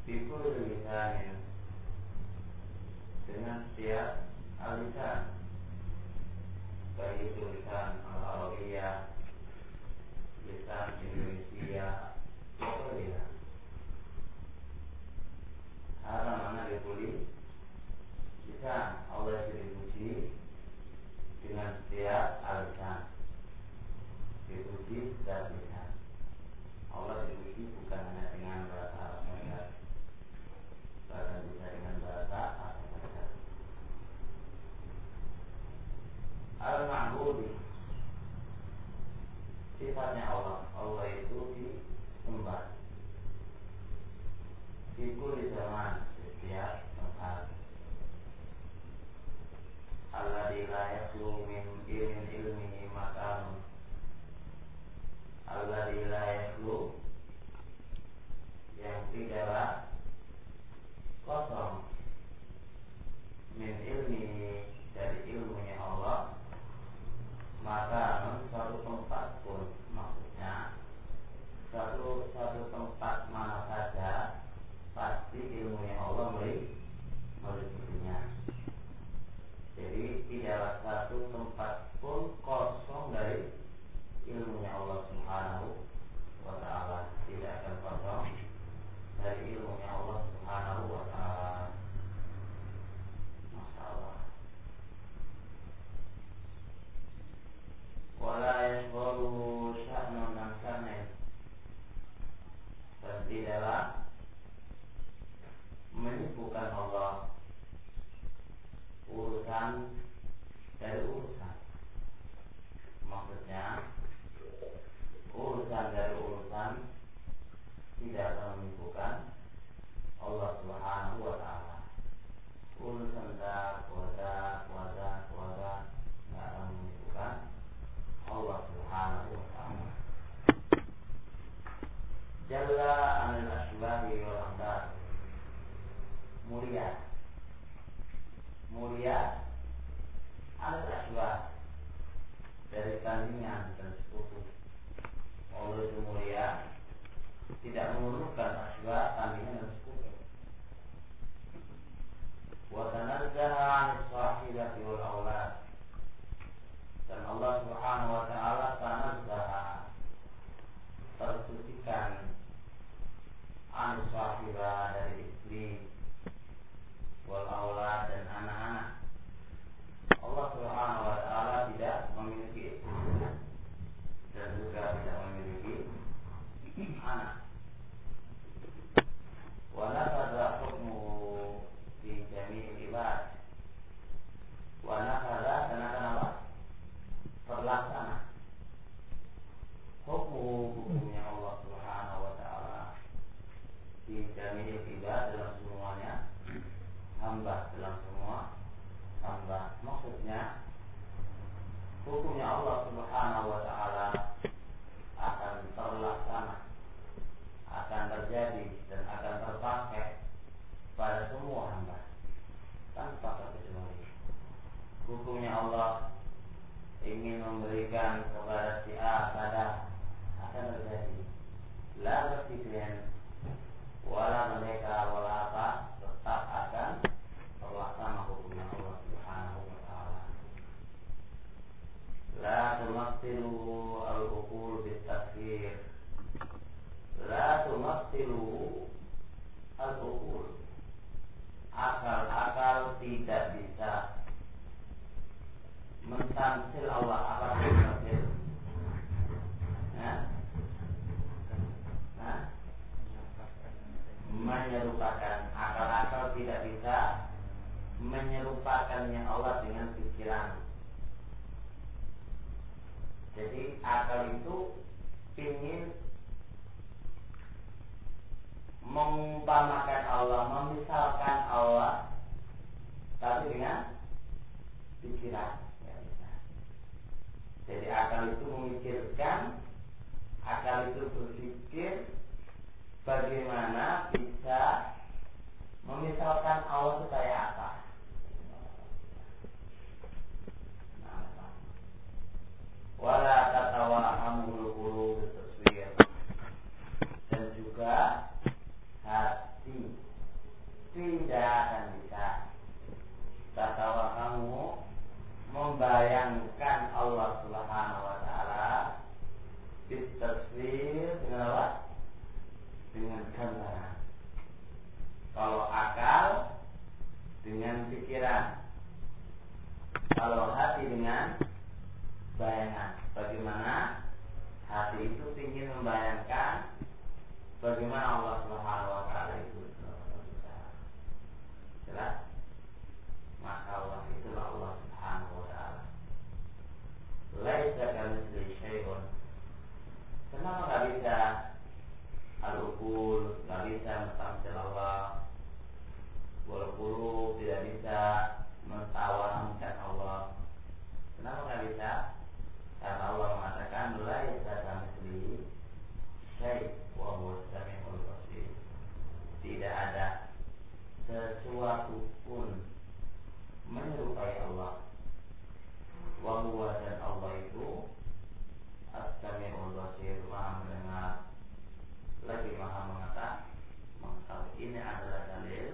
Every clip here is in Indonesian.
Bikul lisanin, dengan setiap alisan, baik itu lisan al-Arabiyah, lisan Indonesia, pokoknya ada mana dipuli lisan Allah dipuji dengan setiap alisan, dipuji setiap lisan. Allah dipuji bukan hanya dengan bahasa Arab saja, bahkan bisa dengan bahasa Arab saja. Al-Ma'budi, sifatnya Allah. Allah itu disembah di kulli zaman, setiap tempat. Alladzi la yakhlu min ilmihi makan. Alladzi la yakhlu, yang tidaklah kosong, min ilmihi, dari ilmunya Allah, maka suatu tempat pun, maksudnya suatu tempat mana saja pasti ilmunya Allah meliputinya. Jadi tidaklah satu tempat pun kosong dari ilmunya Allah Subhanahu wa ta'ala. Tidak akan kosong dari ilmunya Allah Subhanahu wa ta'ala. Masya Allah. Wala yashghalu sya'nun an sya'nin, dan tidaklah menyibukkan Allah urusan dari urusan. Maksudnya urusan dari urusan tidak akan menyibukkan Allah Subhanahu wa ta'ala. Urusan kuasa tidak akan menyibukkan Allah Subhanahu wa ta'ala. Jalla anil asbahi wal amdad, mulia anil asbah, dari tandingan dan sekutu. Allah itu mulia, tidak memerlukan asbah, tandingan dan sekutu. Wa tanazzaha 'anil sahibati wal aulad, dan Allah Subhanahu wa ta'ala tanazzaha, tersucikan, 'anil sahibah, dari istri, wal aulad, dan anak-anak. Allah Subhanahu wa ta'ala tidak memiliki istri dan juga tidak memiliki anak. Wa nafadha hukmuhu fi jami'il ibad. Wa nafadha, dan akan apa? Terlaksana hukumnya Allah Subhanahu wa ta'ala fi jami'il ibad, dalam semuanya hamba, dalam semua hamba. Maksudnya hukumnya Allah Subhanahu wa ta'ala akan terlaksana, akan terjadi, dan akan terpakai pada semua hamba tanpa terkecuali. Hukumnya Allah ingin memberikan kepada si A pada, akan terjadi. La berpikir wala mereka wala apa, tetap akan terlaksana hukumnya Allah Subhanahu wa ta'ala. La tumatsilu al-uqul bit-tafsir. La tumatsilu al-uqul, akal-akal tidak bisa mentamsil Allah. Apa itu tamsil? Menyerupakan. Akal-akal tidak bisa menyerupakannya Allah dengan pikiran. Jadi akal itu ingin mengumpamakan Allah, memisalkan Allah, tapi dengan pikiran. Jadi akal itu memikirkan, akal itu berpikir bagaimana bisa memisalkan Allah itu kayak apa. Wala tatawahamul qulub, dan juga hati tidak akan bisa tatkala kamu membayangkan Allah Subhanahu wa taala bitaswir dengan apa? Dengan gambaran. Kalau akal dengan pikiran, kalau hati dengan bayangan. Bagaimana hati itu ingin membayangkan bagaimana Allah Subhanahu wa taala itu jelas, maka Allah itulah Allah Subhanahu wa taala. Laisa kamitslihi syai'un. Kenapa enggak bisa al-uqul, enggak bisa mentamsil Allah? Wal qulub tidak bisa mentawahamkan Allah. Kenapa enggak bisa? Karena Allah mengatakan laisa kamitslihi syai' wa huwa as-sami'ul basir. Tidak ada sesuatu pun menyerupai Allah. Wa huwa, dan Allah itu as-sami'ul basir, Maha mendengar lagi Maha mengetahui. Ini adalah dalil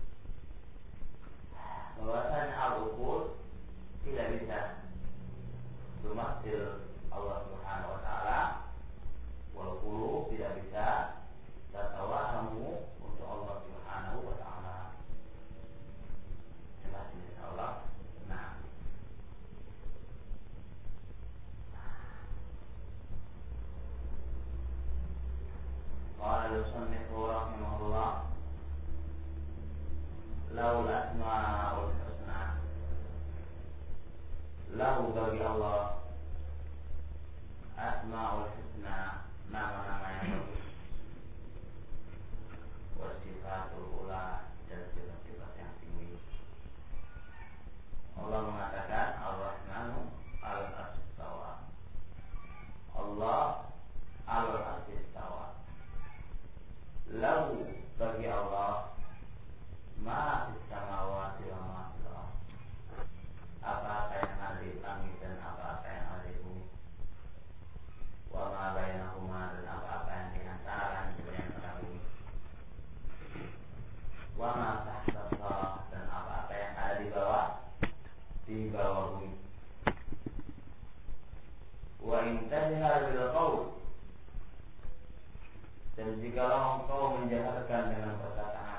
bahwasanya al-uqul tidak bisa tumathil Allah Subhanahu wa taala, wal qulub tidak bisa tatawahamu untuk Allah Subhanahu wa taala. Jelas insyaallah. Nah, qala al-musannif rahimahullah, laul asmaul husna, lahu bagi Allah asmaul husna, nama-nama yang bagus, wa sifatul ula, dan sifat-sifat yang tinggi. Allah mengatakan Ar-Rahmanu al-Astawa, Allah al-Astawa. Lahu bagi Allah ma fis samawati wa ma fil ardh, apa-apa yang ada di langit dan apa-apa yang ada di bumi, wa ma bainahuma, dan apa-apa yang di antara langit dan antara bumi, wa ma tahta as-sarah, dan apa-apa yang ada di bawah bumi. Wa in tajhar bil qaul, dan jikalau engkau menjaharkan dengan perkataan,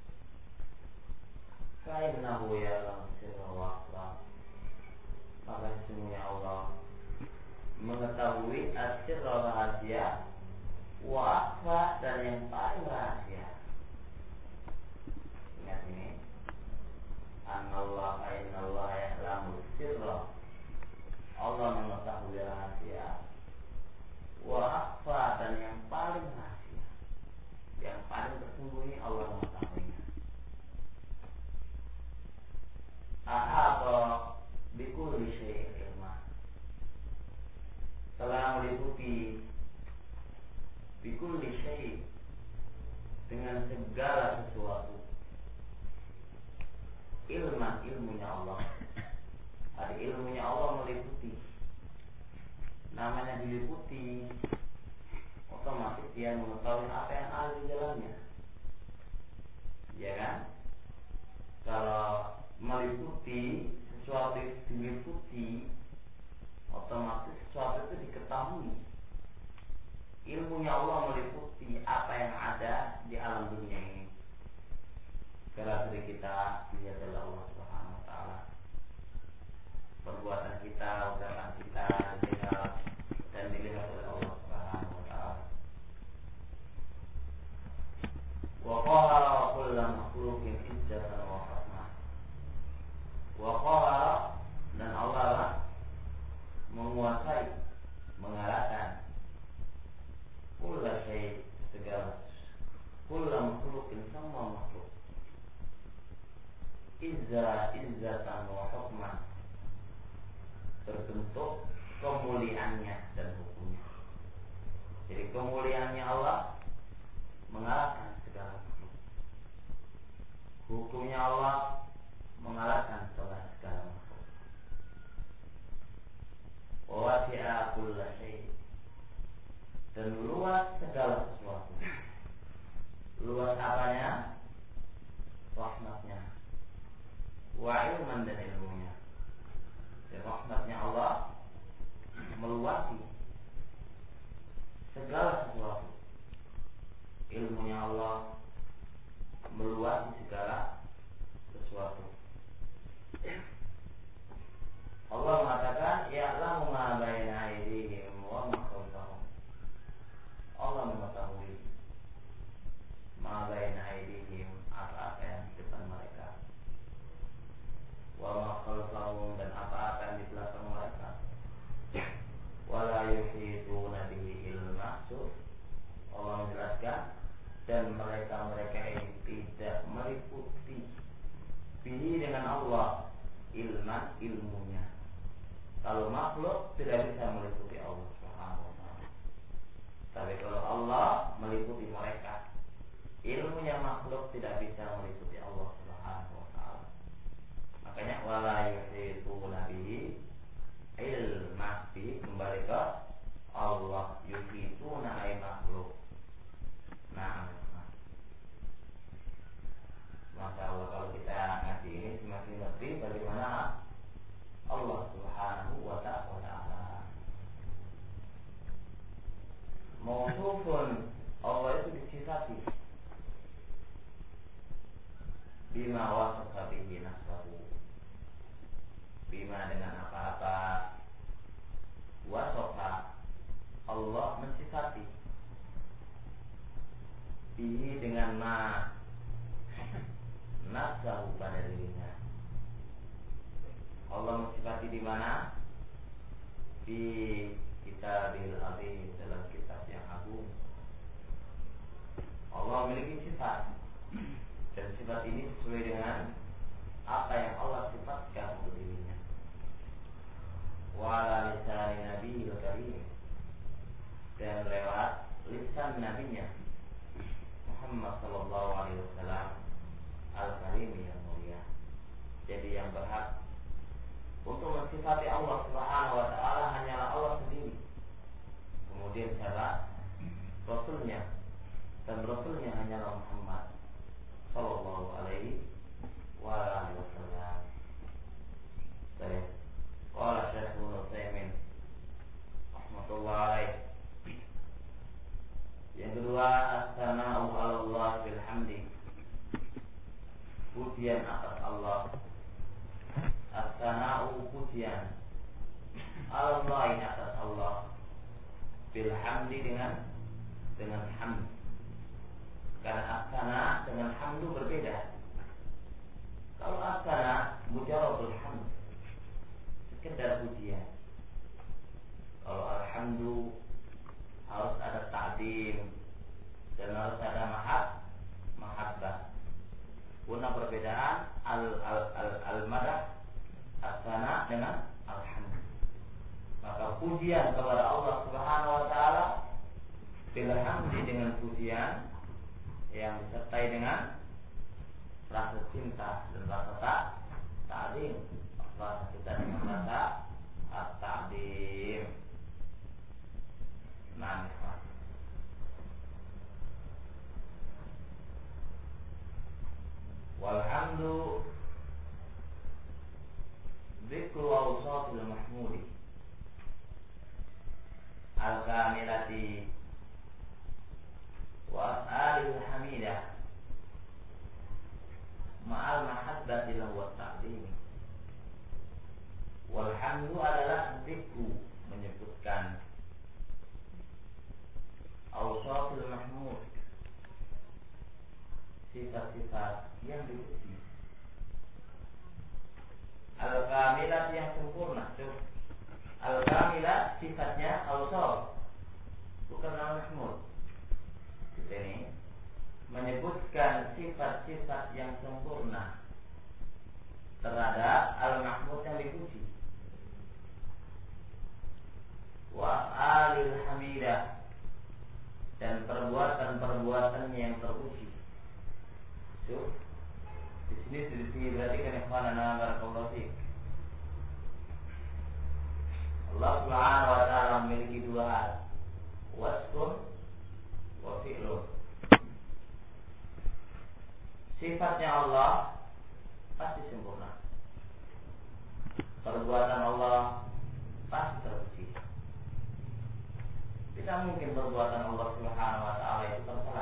fa innahu ya'lamu sirra wa akhfa, maka sesungguhnya Allah mengetahui as-sirra, rahasia, wa akhfa, dan yang paling rahasia. Ingat ini, Anallah innallaha ya'lamu sirra, Allah mengetahui rahasia, wa akhfa, dan yang paling rahasia, yang paling tersembunyi Allah mengetahuinya. Ahata bikulli syai'in ilma, telah meliputi bikulli syai', dengan segala sesuatu, ilman, ilmunya Allah. Ada ilmunya Allah meliputi. Namanya diliputi, otomatis dia mengetahui apa yang ada di dalamnya, ya kan? Kalau meliputi, sesuatu itu diliputi, otomatis sesuatu itu diketahui. Ilmunya Allah meliputi apa yang ada di alam dunia ini. Segala diri kita dilihat oleh Allah Subhanahu wa taala. Perbuatan kita, ucapan kita dilihat dan dilihat oleh Allah Subhanahu wa taala. Wa qahara kullu makhluqin izzatan wa rahmah. Wa qahara, dan Allah lah menguasai, mengalahkan kullu syai', segala, kullu makhluqin, semua makhluk, izzatan wa hukman, berbentuk kemuliaannya dan hukumnya. Jadi kemuliaannya Allah mengalahkan segala makhluk, hukumnya Allah mengalahkan segala makhluk. Wa wasi'a kulla syai', dan luas segala sesuatu. Luas apanya? ilman dan ilmunya. Dan rahmatnya Allah meluasi segala sesuatu. Ilmunya Allah meluasi segala sesuatu. Allah mengatakan ya'lamu ma baina aydihim wa ma khalfahum. Allah mengetahui ma baina aydihim, apa-apa yang di depan mereka, wa ma khalfahum, dan apa-apa yang di belakang mereka. Wala yuhituna bihi ilma. Allah menjelaskan, dan mereka ini tidak meliputi bihi dengan Allah ilman, ilmunya. Kalau makhluk tidak bisa meliputi Allah Subhanahu wa ta'ala. Tapi kalau Allah meliputi mereka, ilmunya makhluk tidak bisa meliputi Allah Subhanahu wa ta'ala. Makanya wala yuhituna bihi ilma, kembali ke Allah. Yuhituna ay makhluk. Nah, Masya Allah, kalau kita ngaji ini semakin ngerti bagaimana Allah Subhanahu wa ta'ala. Mausufun, Allah itu disifati bima wasafa bihi nafsahu, bima dengan apa-apa wasafa Allah mensifati bihi dengan ma nafsahu pada dirinya. Allah mensifati di mana? Di Kitabil Azim, dalam kitab yang agung. Allah memiliki sifat, dan sifat ini sesuai dengan apa yang Allah sifatkan untuk dirinya. Wa ala lisani nabiyil karim, dan lewat lisan nabinya Muhammad sallallahu alaihi wasallam al-karim, yang mulia. Jadi yang berhak untuk mensifati Allah Subhanahu wa ta'ala hanyalah Allah sendiri. Kemudian siapa? Rasulnya. Dan Rasulnya hanyalah Muhammad sallallahu alaihi wasallam. Baik. Qala Syekh Ibnu Utsaimin rahmatullahi alaihi. Yang kedua, as-sana'u 'ala Allah bil hamdi. Pujian atas Allah. As-sana'u, pujian, Allah, atas Allah, bil hamdi, dengan hamd. Karena as-sana' dengan hamdu berbeda. Kalau as-sana' mujarradul hamd, sekedar pujian. Kalau alhamdu harus ada ta'zim dan harus ada mahabbah. Guna perbedaan al-madah as-sana dengan alhamd. Maka pujian kepada Allah Subhanahu wa ta'ala bil hamdi, dengan pujian yang disertai dengan rasa cinta dan rasa ta'zim. Rasa cinta dengan rasa ta'zim. Nah, walhamdu dzikru awsatil mahmudi al-kamilati wa as'alil hamidah ma'al mahabbati lahu wa ta'zim. Walhamdu adalah dzikru, menyebutkan awsatil mahmud, sifat-sifat yang dipuji, al-kamilat, yang sempurna. Al-kamilat sifatnya awsaf, bukan al-mahmud. Ini menyebutkan sifat-sifat yang sempurna terhadap al-mahmud yang dipuji. Wa af'alil hamidah, dan perbuatan-perbuatan yang terpuji. Di sini diperhatikan ikhwanana barakallahu fiik. Allah Subhanahu wa ta'ala memiliki dua hal, wasfun wa fi'lun. Sifatnya Allah pasti sempurna. perbuatan Allah pasti terpuji. Tidak mungkin perbuatan Allah Subhanahu wa taala itu tercela.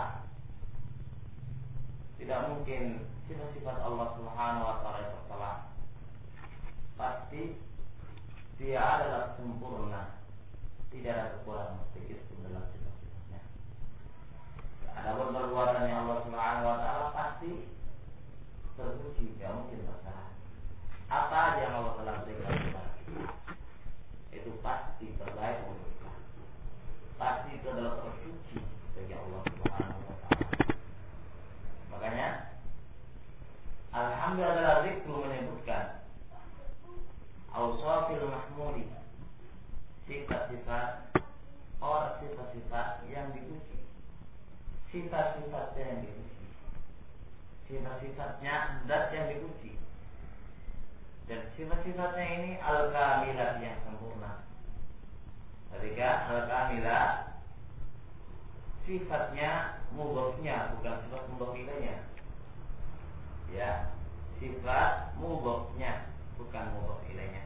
Tidak mungkin sifat-sifat Allah Subhanahu wa taala itu tercela. Pasti dia adalah sempurna. Tidak ada kekurangan sedikit pun dalam sifat-sifatnya. Adapun perbuatan yang Allah Subhanahu wa taala pasti terpuji, tidak mungkin tercela. Apa aja yang Allah telah berikan kepada kita, itu pasti terbaik untuk kita. Pasti itu adalah terpuji bagi Allah Subhanahu wa taala. Makanya alhamdulillah zikru menyebutkan awsafil mahmudi, sifat-sifat orang, sifat-sifat yang dipuji, sifat-sifatnya yang dipuji, sifat-sifatnya zat yang dipuji, dan sifat-sifatnya ini al-kamilah yang sempurna. Ketika al-kamilah sifatnya mudhofnya bukan sifat mudhof ilaihnya. Ya, sifat mudhofnya bukan mudhof ilaihnya.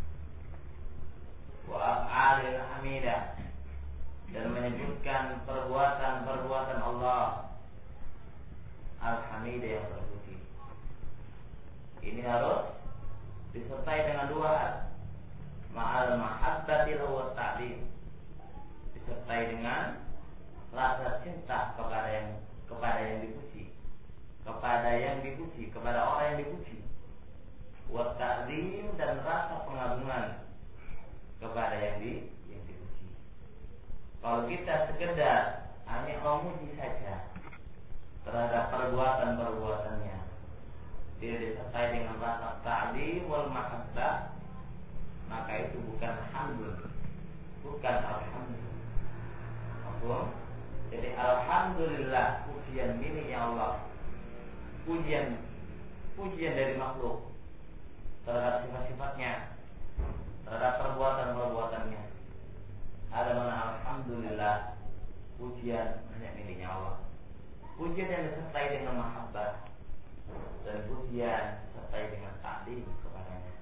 Wa af'alil hamidah, dan menyebutkan perbuatan-perbuatan Allah al-hamidah yang terpuji. Ini harus disertai dengan dua hal, ma'al mahabbati wa ta'lim, disertai dengan rasa cinta kepada yang dipuji, kepada orang yang dipuji, wa ta'lim, dan rasa pengagungan kepada yang dipuji. Kalau kita sekedar hanya memuji saja terhadap perbuatan-perbuatannya, tidak disertai dengan rasa ta'lim wal mahabbah, maka itu bukan hamdun, bukan alhamdulillah. Jadi alhamdulillah, pujian miliknya Allah, pujian dari makhluk terhadap sifat-sifatnya, terhadap perbuatan-perbuatannya. Ada mana alhamdulillah, pujian hanya miliknya Allah. Pujian yang disertai dengan mahabbah, dan pujian disertai dengan ta'lim kepadanya.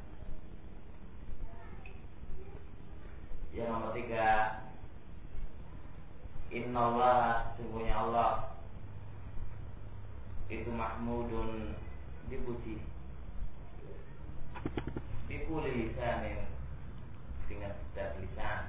Yang nomor 3, innallaha, sesungguhnya Allah itu mahmudun, dipuji, bikulli lisanin, dengan setiap lisan,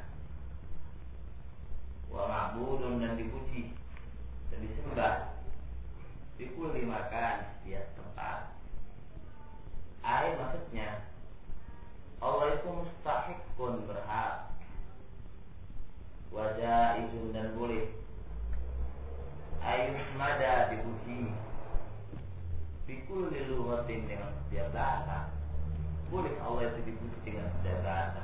wa ma'budun, dan dipuji dan disembah, bikulli makan, setiap tempat. Maksudnya Allah itu mustahiqun, berhak, wajaizun, dan boleh, ayuhmada, dipuji, bikulli lughatin, dengan setiap bahasa. Boleh Allah itu dipuji dengan setiap bahasa.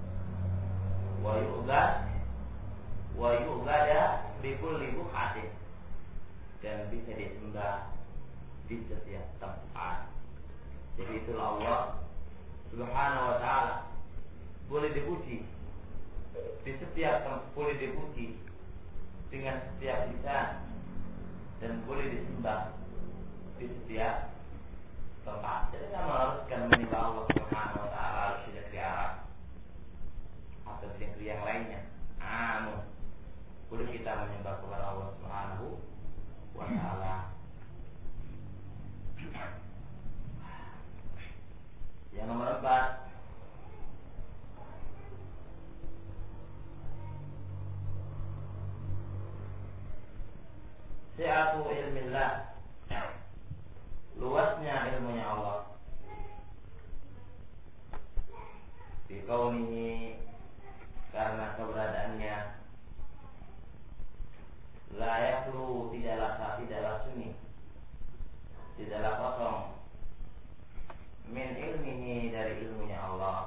Wa yu'bada bikulli buqatin, dan bisa disembah di setiap tempat. Jadi itulah Allah Subhanahu wa ta'ala, boleh dipuji di setiap tempat, boleh dipuji dengan setiap lisan, dan boleh disembah di setiap tempat. Jadi kita mengharuskan menyembah Allah Subhanahu wa ta'ala harus di negeri Arab atau di negeri yang lainnya. Namun boleh kita menyembah kepada Allah Subhanahu wa ta'ala. Yang nomor 4, si'atu ilmillah, luasnya ilmunya Allah, di kaunihi, karena keberadaannya, la yakhlu, tidaklah sunyi, tidaklah kosong, min ilmihi, dari ilmunya Allah.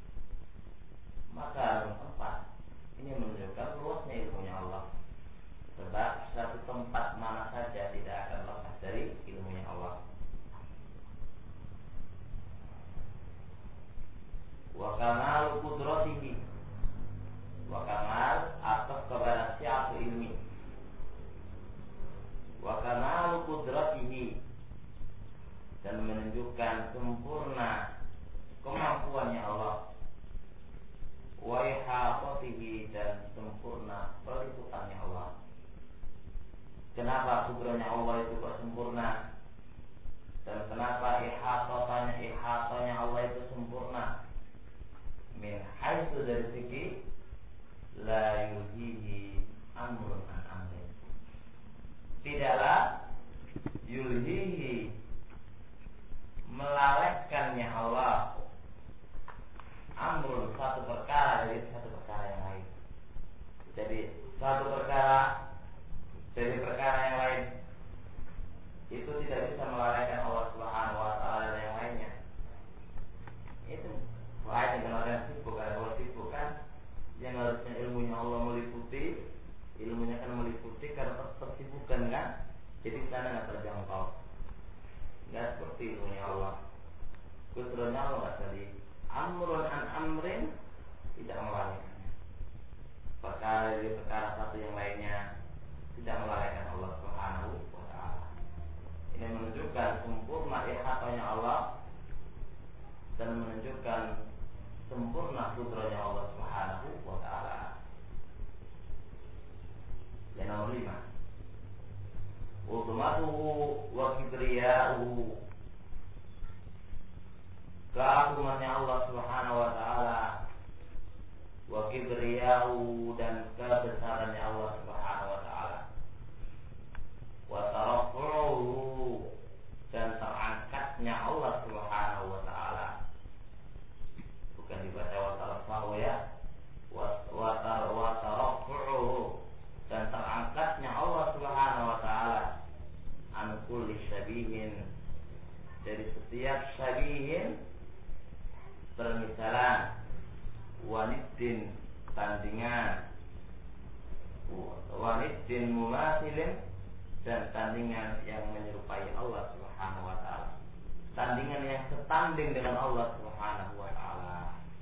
Maka tempat ini menunjukkan luasnya ilmunya Allah, sebab satu tempat mana saja tidak akan lepas dari ilmunya Allah. Wa kamal qudratihi, wa kamal ataf kepada siatu ilmi, wa kamal qudratihi, dan menunjukkan sempurna kemampuan kemampuannya Allah, wa ihaqatihi dan sempurna peliputannya Allah. Kenapa kudrahnya Allah itu kok sempurna? Dan kenapa ihatanya Allah itu sempurna? Min haitsu dari segi la yulhihi amrun an amrin. Tidaklah yulhihi melalaikannya Allah amrun satu perkara dari satu perkara yang lain. Jadi satu perkara dari perkara yang lain itu tidak bisa melalaikan Allah Subhanahu wa taala dan yang lainnya. Itu lain dengan orang yang sibuk. Kalau sibuk kan yang harusnya ilmunya Allah meliputi, ilmunya kan meliputi karena tersibukkan kan. Jadi sana nggak terjangkau. Nggak seperti ilmunya Allah. Kudrahnya Allah tadi amrun an amrin tidak melalaikannya. Perkara dari perkara satu yang lainnya tidak melalaikan Allah Subhanahu wa taala. Ini menunjukkan sempurna ihatanya Allah dan menunjukkan sempurna kudrahnya Allah Subhanahu wa taala. Yang nomor 5, uzmatuhu wa kibriya'uhu, keagungannya Allah Subhanahu wa taala, wa kibriya'uhu dan kebesarannya Allah Subhanahu wa taala, wa taraffu'uhu dan terangkatnya Allah Subhanahu wa taala. Bukan dibaca wa taraffu'uhu ya, wa taraffu'uhu dan terangkatnya Allah Subhanahu wa taala an kulli syabihin, dari setiap syabihin permisalan, waniddin tandingan, waniddin mumathilin dan tandingan yang menyerupai Allah Subhanahu wa taala, tandingan yang setanding dengan Allah Subhanahu wa taala.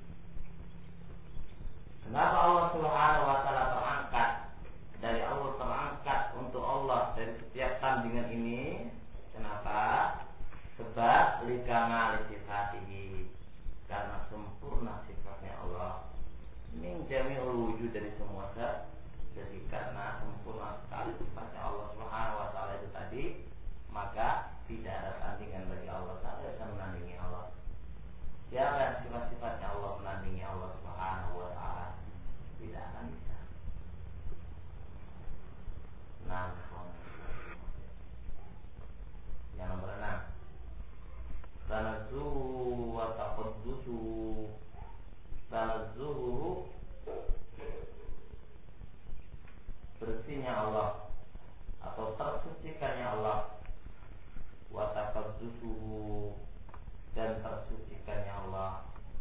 Kenapa Allah Subhanahu wa taala terangkat? Dari Allah terangkat untuk Allah dari setiap tandingan ini. Kenapa? Sebab likamali sifatihi, karena sempurna sifatnya Allah. Min jami'ul wujud, dari semua zat. Jadi karena sempurna sekali sifatnya Allah Subhanahu wa taala itu tadi, maka tidak ada tandingan bagi Allah. Tak bisa menandingi Allah. Siapa yang sifat-sifatnya Allah menandingi Allah Subhanahu wa taala? Tidak akan bisa. Nah, yang nomor 6, tanazzuhu wa taqaddusuhu. Tanazzuhu bersihnya Allah atau tersucikannya Allah, wa taqaddusuhu dan tersucikannya Allah,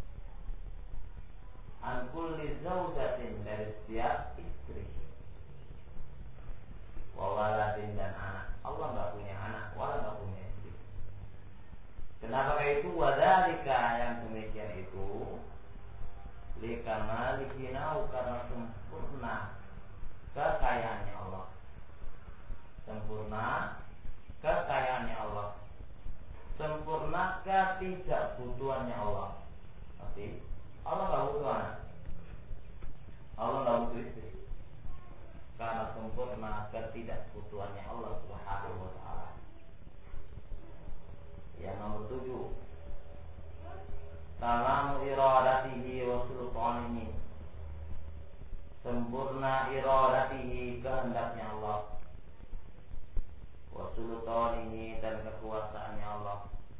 an kulli zaujatin dari setiap istri, wa waladin dan anak. Allah enggak punya anak, wala enggak punya istri. Kenapa kayak itu? Wadzalika, yang demikian itu likamalihinau, karena sempurna kekayaannya Allah. Sempurna kekayaannya Allah, sempurna ketidakbutuhannya Allah. Tapi Allah enggak butuh anak, Allah enggak butuh istri, karena sempurna ketidakbutuhannya Allah Subhanahu wa taala. Yang nomor 7, tamamu iradatihi wa sultanihi, sempurna iradatihi, kehendaknya Allah, wa sultanihi dan kekuasaannya Allah.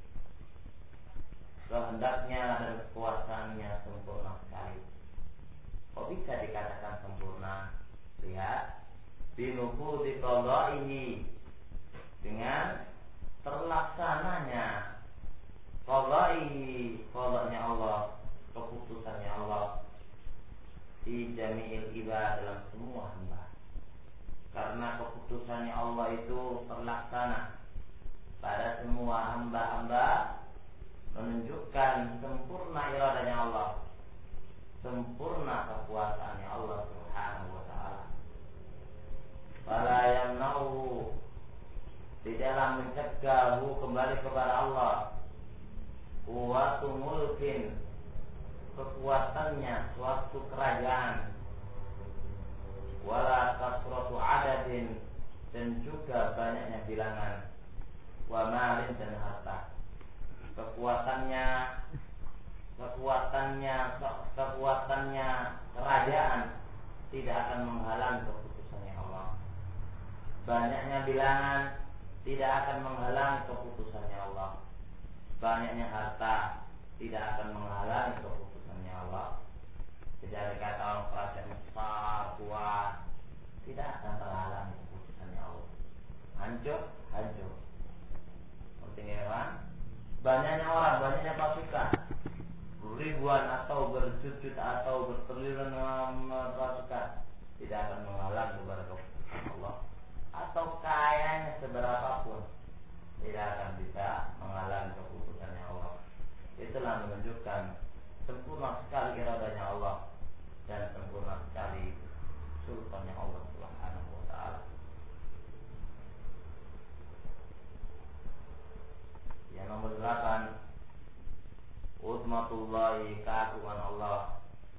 Kehendaknya dan kekuasaannya sempurna sekali. Kok bisa dikatakan sempurna? Lihat, binufudhi qadaihi, dengan terlaksananya qadaihi, qadanya Allah, keputusannya Allah, di jami'il ibad, dalam semua hamba. Karena keputusannya Allah itu terlaksana pada semua hamba-hamba, menunjukkan sempurna iradanya Allah, sempurna kekuasaannya Allah Subhanahu wa taala. Fala yamna'u, tidaklah mencegahhu kembali kepada Allah, quwwatu mulkin, kekuatannya suatu kerajaan, wala kasratu adadin, dan juga banyaknya bilangan, wa malin, dan harta. Kekuatannya kerajaan tidak akan menghalangi keputusannya Allah. Banyaknya bilangan tidak akan menghalangi keputusannya Allah. Banyaknya harta tidak akan menghalangi keputusannya Allah. Jadi ada kata orang kerajaan besar, kuat, tidak akan terhalangi keputusannya Allah. Hancur. Artinya kan? Banyaknya orang, banyaknya pasukan, ribuan atau berjut-jut atau bertriliun pasukan, tidak akan menghalangi kepada keputusan Allah. Atau kayanya seberapapun, tidak akan bisa menghalangi keputusannya Allah. Itulah menunjukkan sempurna sekali iradanya Allah dan sempurna sekali sultannya Allah Subhanahu wa ta'ala. Yang nomor 8, uzmatullahi, keagungan Allah,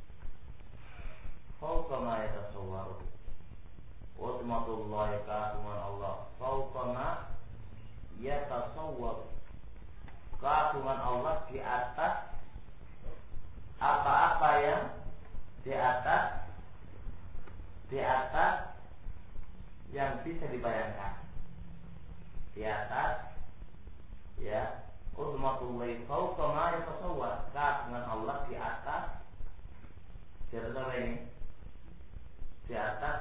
fauqa ma yatasawwaru. Uzmatullahi, keagungan Allah, fauqa ma yatasawwaru. Keagungan Allah di atas apa-apa yang di atas yang bisa dibayangkan. Di atas, ya, uzmatullahi fauqa ma yatasawwar. Keagungan Allah di atas, di atas apa ini? Di atas,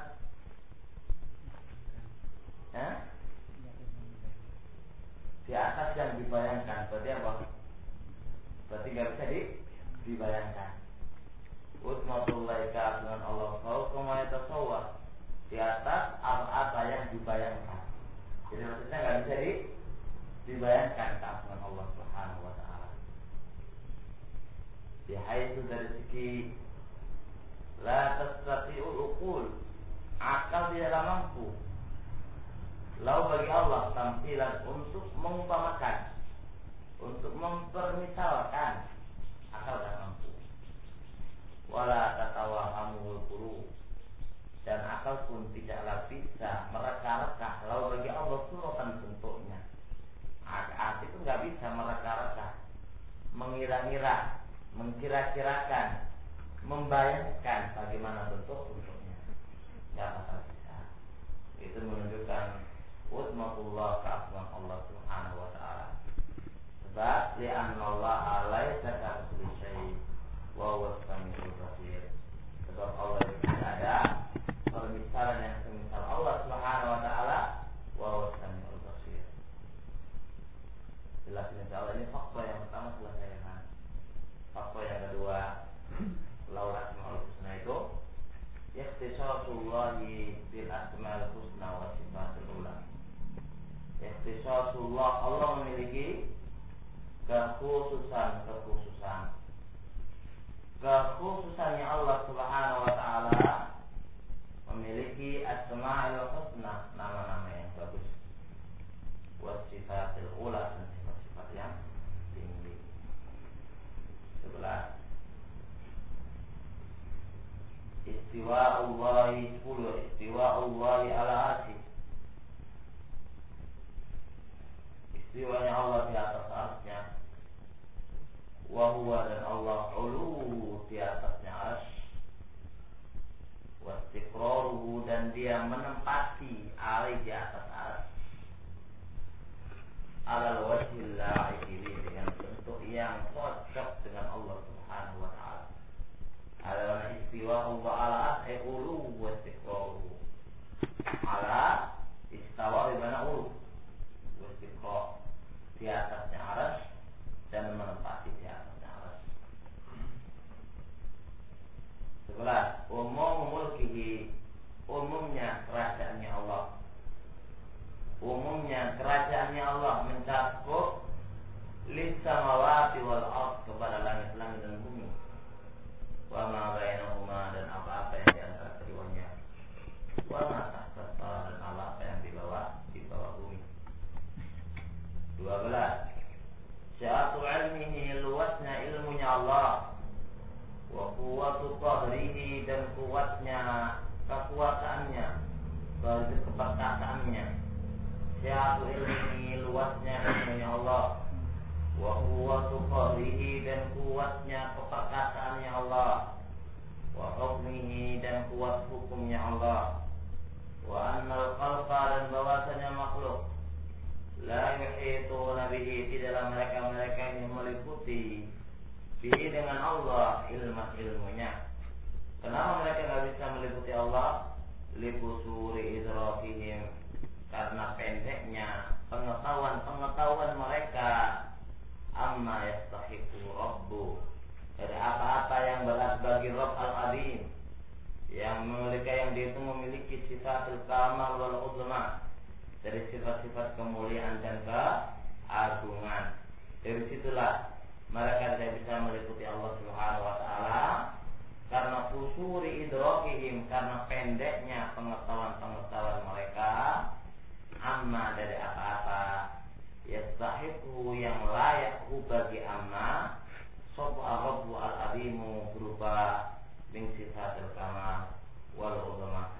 di atas yang dibayangkan. Berarti apa? Berarti nggak bisa dibayangkan. Uzmatullahi, keagungan Allah, fauqa ma yatasawwar, di atas apa yang dibayangkan. Jadi maksudnya nggak bisa dibayangkan keagungan Allah Subhanahu wa ta'ala. Bihaitu, dari segi la tastati'ul uqul, akal tidaklah mampu, lau bagi Allah, tampilan untuk mengumpamakan, untuk mempermisalkan, akal tidak mampu. Wala tatawahamul qulub, dan akal pun tidaklah bisa mereka-reka, lau bagi Allah suratan bentuknya. Hati itu nggak bisa mereka-reka, mengira-ngira, mengkira-kirakan, membayangkan bagaimana bentuknya. Nggak bakal bisa. Itu menunjukkan uzmatullah, keagungan Allah Subhanahu wa ta'ala. Sebab li'anna Allah laisa kamitslihi syai' wa huwas samiul basir. Sebab Allah itu tidak ada permisalan yang semisal Allah Subhanahu wa ta'ala, wa huwas samiul basir. Jelas insyaallah ini fakta yang pertama selesai. Fakta yang kedua, laul asmaul husna itu ikhtisasullahi bil asmaul husna wa sifatul ula. Ikhtisasullah, Allah memiliki kekhususannya Allah Subhanahu wa ta'ala memiliki asmaul husna, nama-nama yang bagus, wa sifatul ula, dan sifat-sifat yang tinggi. 11. Istiwa'ullahi ala arsy. Istiwanya Allah di atas arsy-Nya. Wa huwa, dan Allah ulu, di atasnya arsy. Wa istiqraruhu, dan dia menempati alai, di atas arsy. Alal wajhil la'iqi, dengan bentuk yang cocok dengan Allah Subhanahu wa ta'ala. Adalah istiwa Allah ala arsy, ulu wa istiqraruhu. Ala istawa bimana ulu wa istiqrar, di atasnya arsy dan menempati di atasnya arsy. 11. Umum mulkihi, umumnya kerajaannya Allah. Umumnya kerajaannya Allah mencakup lis-samawati wal ardh, kepada langit-langit dan bumi. Wa ma bainahuma, dan apa-apa yang di antara keduanya. Wa ma tahta, dan apa yang di bawah bumi. 12. Sya'atu ilmihi, luasnya ilmunya Allah. quwwatu qahrihi, dan kuatnya kekuasaannya, itu keperkasaannya. Siatu ilmihi, luasnya ilmunya Allah. Wa quwwatu qahrihi, dan kuatnya keperkasaannya Allah. Wa hukmihi, dan kuat hukumnya Allah. Wa annal khalqa, dan bahwasanya makhluk la yuhituna bihi, tidaklah mereka yang meliputi bihi dengan Allah ilmunya. Kenapa mereka tidak bisa meliputi Allah? Liqusuri idrakihim, karena pendeknya pengetahuan mereka amma yastahiqu rabbu, dari apa-apa yang berat bagi Rabb al-Azim, yang dia itu memiliki sifatul kamal wal uzma, dari sifat-sifat kemuliaan dan keagungan. Dari situlah mereka tidak bisa meliputi Allah Subhanahu wa taala, karena kusuri idrakihim, karena pendeknya pengetahuan mereka amma, dari apa-apa yastahiqu, yang layak bagi amma sapa Rabbu al-Azimu, berupa min sifatul kamal wal uzma,